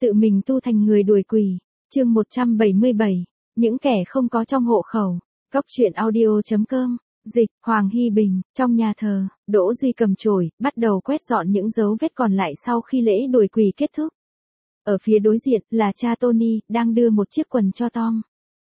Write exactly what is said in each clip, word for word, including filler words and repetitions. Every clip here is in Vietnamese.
Tự mình tu thành người đuổi quỷ. Chương một trăm bảy mươi bảy. Những kẻ không có trong hộ khẩu. Góc truyện audio chấm com. Dịch, Hoàng Hy Bình. Trong nhà thờ, Đỗ Duy cầm chổi, bắt đầu quét dọn những dấu vết còn lại sau khi lễ đuổi quỷ kết thúc. Ở phía đối diện là cha Tony, đang đưa một chiếc quần cho Tom.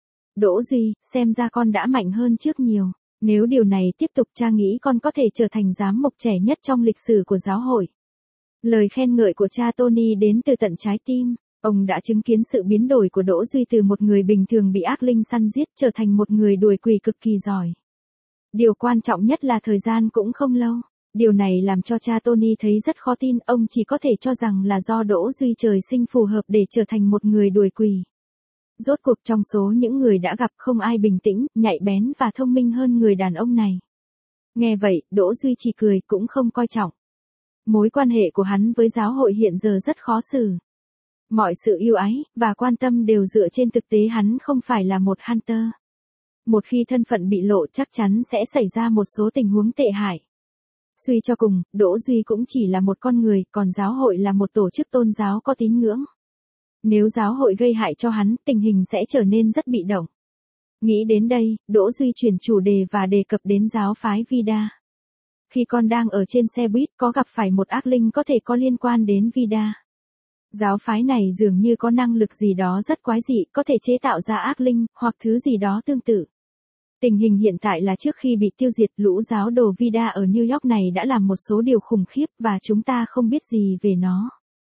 Đỗ Duy, xem ra con đã mạnh hơn trước nhiều. Nếu điều này tiếp tục, cha nghĩ con có thể trở thành giám mục trẻ nhất trong lịch sử của giáo hội. Lời khen ngợi của cha Tony đến từ tận trái tim. Ông đã chứng kiến sự biến đổi của Đỗ Duy từ một người bình thường bị ác linh săn giết trở thành một người đuổi quỷ cực kỳ giỏi. Điều quan trọng nhất là thời gian cũng không lâu. Điều này làm cho cha Tony thấy rất khó tin, ông chỉ có thể cho rằng là do Đỗ Duy trời sinh phù hợp để trở thành một người đuổi quỷ. Rốt cuộc trong số những người đã gặp không ai bình tĩnh, nhạy bén và thông minh hơn người đàn ông này. Nghe vậy, Đỗ Duy chỉ cười cũng không coi trọng. Mối quan hệ của hắn với giáo hội hiện giờ rất khó xử. Mọi sự yêu ái và quan tâm đều dựa trên thực tế hắn không phải là một Hunter. Một khi thân phận bị lộ chắc chắn sẽ xảy ra một số tình huống tệ hại. Suy cho cùng, Đỗ Duy cũng chỉ là một con người, còn giáo hội là một tổ chức tôn giáo có tín ngưỡng. Nếu giáo hội gây hại cho hắn, tình hình sẽ trở nên rất bị động. Nghĩ đến đây, Đỗ Duy chuyển chủ đề và đề cập đến giáo phái Vida. Khi con đang ở trên xe buýt có gặp phải một ác linh có thể có liên quan đến Vida. Giáo phái này dường như có năng lực gì đó rất quái dị, có thể chế tạo ra ác linh, hoặc thứ gì đó tương tự. Tình hình hiện tại là trước khi bị tiêu diệt, lũ giáo đồ Vida ở New York này đã làm một số điều khủng khiếp và chúng ta không biết gì về nó.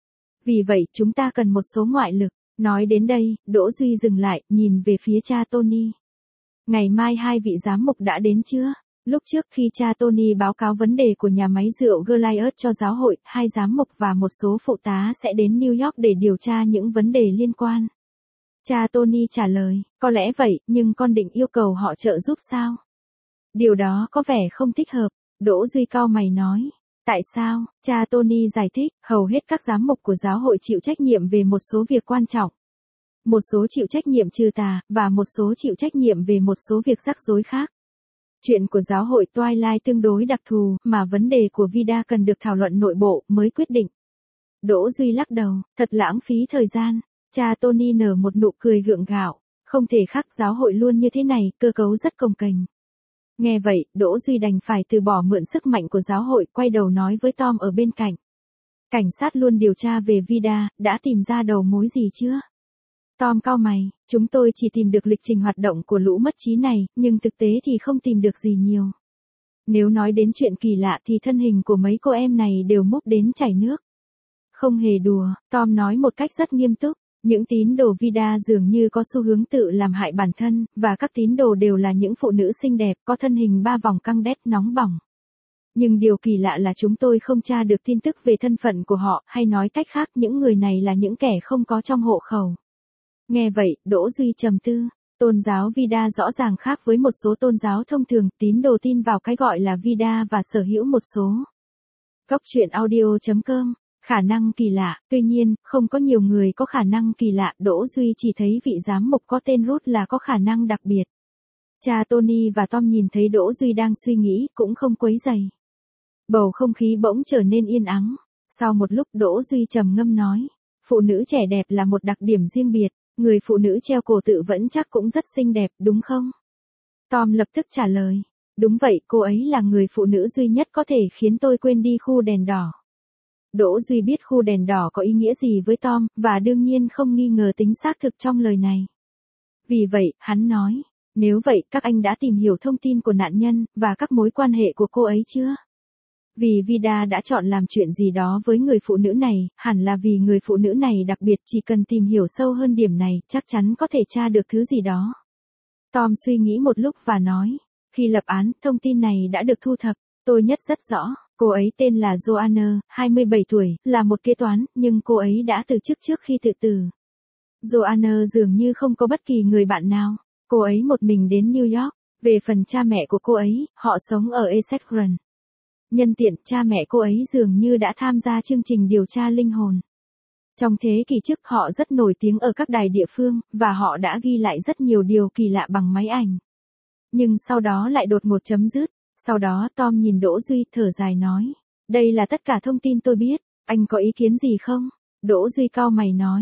Vì vậy, chúng ta cần một số ngoại lực. Nói đến đây, Đỗ Duy dừng lại, nhìn về phía cha Tony. Ngày mai hai vị giám mục đã đến chưa? Lúc trước khi cha Tony báo cáo vấn đề của nhà máy rượu Goliath cho giáo hội, hai giám mục và một số phụ tá sẽ đến New York để điều tra những vấn đề liên quan. Cha Tony trả lời, có lẽ vậy, nhưng con định yêu cầu họ trợ giúp sao? Điều đó có vẻ không thích hợp, Đỗ Duy cau mày nói. Tại sao? Cha Tony giải thích, hầu hết các giám mục của giáo hội chịu trách nhiệm về một số việc quan trọng. Một số chịu trách nhiệm trừ tà, và một số chịu trách nhiệm về một số việc rắc rối khác. Chuyện của giáo hội Twilight tương đối đặc thù, mà vấn đề của Vida cần được thảo luận nội bộ mới quyết định. Đỗ Duy lắc đầu, thật lãng phí thời gian. Cha Tony nở một nụ cười gượng gạo, không thể khác, giáo hội luôn như thế này, cơ cấu rất cồng kềnh. Nghe vậy, Đỗ Duy đành phải từ bỏ mượn sức mạnh của giáo hội, quay đầu nói với Tom ở bên cạnh. Cảnh sát luôn điều tra về Vida, đã tìm ra đầu mối gì chưa? Tom cau mày, chúng tôi chỉ tìm được lịch trình hoạt động của lũ mất trí này, nhưng thực tế thì không tìm được gì nhiều. Nếu nói đến chuyện kỳ lạ thì thân hình của mấy cô em này đều mốc đến chảy nước. Không hề đùa, Tom nói một cách rất nghiêm túc. Những tín đồ Vida dường như có xu hướng tự làm hại bản thân, và các tín đồ đều là những phụ nữ xinh đẹp, có thân hình ba vòng căng đét nóng bỏng. Nhưng điều kỳ lạ là chúng tôi không tra được tin tức về thân phận của họ, hay nói cách khác, những người này là những kẻ không có trong hộ khẩu. Nghe vậy, Đỗ Duy trầm tư. Tôn giáo Vida rõ ràng khác với một số tôn giáo thông thường, tín đồ tin vào cái gọi là Vida và sở hữu một số. Góc truyện audio chấm com. Khả năng kỳ lạ, tuy nhiên, không có nhiều người có khả năng kỳ lạ, Đỗ Duy chỉ thấy vị giám mục có tên Ruth là có khả năng đặc biệt. Cha Tony và Tom nhìn thấy Đỗ Duy đang suy nghĩ, cũng không quấy rầy. Bầu không khí bỗng trở nên yên ắng. Sau một lúc Đỗ Duy trầm ngâm nói, phụ nữ trẻ đẹp là một đặc điểm riêng biệt, người phụ nữ treo cổ tự vẫn chắc cũng rất xinh đẹp, đúng không? Tom lập tức trả lời, đúng vậy, cô ấy là người phụ nữ duy nhất có thể khiến tôi quên đi khu đèn đỏ. Đỗ Duy biết khu đèn đỏ có ý nghĩa gì với Tom, và đương nhiên không nghi ngờ tính xác thực trong lời này. Vì vậy, hắn nói, nếu vậy các anh đã tìm hiểu thông tin của nạn nhân, và các mối quan hệ của cô ấy chưa? Vì Vida đã chọn làm chuyện gì đó với người phụ nữ này, hẳn là vì người phụ nữ này đặc biệt, chỉ cần tìm hiểu sâu hơn điểm này, chắc chắn có thể tra được thứ gì đó. Tom suy nghĩ một lúc và nói, khi lập án, thông tin này đã được thu thập, tôi nhất rất rõ. Cô ấy tên là Joanna, hai mươi bảy tuổi, là một kế toán, nhưng cô ấy đã từ chức trước khi tự tử. Joanna dường như không có bất kỳ người bạn nào. Cô ấy một mình đến New York. Về phần cha mẹ của cô ấy, họ sống ở Essex Run. Nhân tiện, cha mẹ cô ấy dường như đã tham gia chương trình điều tra linh hồn. Trong thế kỷ trước họ rất nổi tiếng ở các đài địa phương, và họ đã ghi lại rất nhiều điều kỳ lạ bằng máy ảnh. Nhưng sau đó lại đột ngột chấm dứt. Sau đó Tom nhìn Đỗ Duy thở dài nói, đây là tất cả thông tin tôi biết, anh có ý kiến gì không? Đỗ Duy cau mày nói,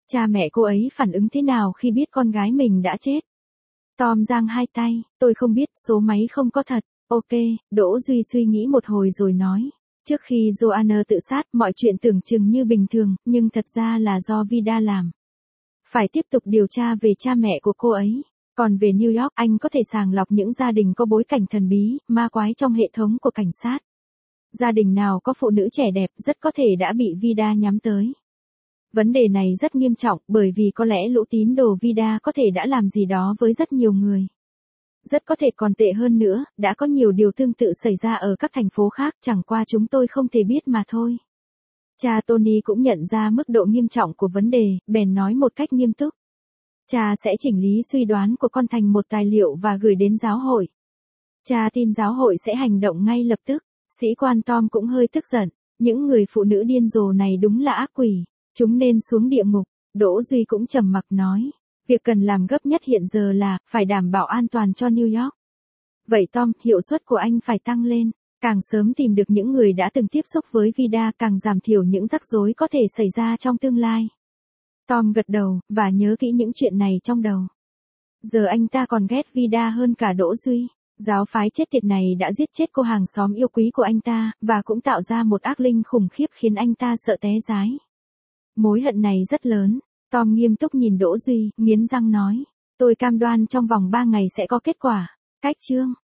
Cha mẹ cô ấy phản ứng thế nào khi biết con gái mình đã chết? Tom giang hai tay, tôi không biết, số máy không có thật. Ok, Đỗ Duy suy nghĩ một hồi rồi nói. Trước khi Joanna tự sát, mọi chuyện tưởng chừng như bình thường, nhưng thật ra là do Vida làm. Phải tiếp tục điều tra về cha mẹ của cô ấy. Còn về New York, anh có thể sàng lọc những gia đình có bối cảnh thần bí, ma quái trong hệ thống của cảnh sát. Gia đình nào có phụ nữ trẻ đẹp rất có thể đã bị Vida nhắm tới. Vấn đề này rất nghiêm trọng bởi vì có lẽ lũ tín đồ Vida có thể đã làm gì đó với rất nhiều người. Rất có thể còn tệ hơn nữa, đã có nhiều điều tương tự xảy ra ở các thành phố khác, chẳng qua chúng tôi không thể biết mà thôi. Cha Tony cũng nhận ra mức độ nghiêm trọng của vấn đề, bèn nói một cách nghiêm túc. Cha sẽ chỉnh lý suy đoán của con thành một tài liệu và gửi đến giáo hội. Cha tin giáo hội sẽ hành động ngay lập tức. Sĩ quan Tom cũng hơi tức giận. Những người phụ nữ điên rồ này đúng là ác quỷ. Chúng nên xuống địa ngục. Đỗ Duy cũng trầm mặc nói. Việc cần làm gấp nhất hiện giờ là phải đảm bảo an toàn cho New York. Vậy Tom, hiệu suất của anh phải tăng lên. Càng sớm tìm được những người đã từng tiếp xúc với Vida càng giảm thiểu những rắc rối có thể xảy ra trong tương lai. Tom gật đầu, và nhớ kỹ những chuyện này trong đầu. Giờ anh ta còn ghét Vida hơn cả Đỗ Duy. Giáo phái chết tiệt này đã giết chết cô hàng xóm yêu quý của anh ta, và cũng tạo ra một ác linh khủng khiếp khiến anh ta sợ té dái. Mối hận này rất lớn. Tom nghiêm túc nhìn Đỗ Duy, nghiến răng nói. Tôi cam đoan trong vòng ba ngày sẽ có kết quả. Cách chương.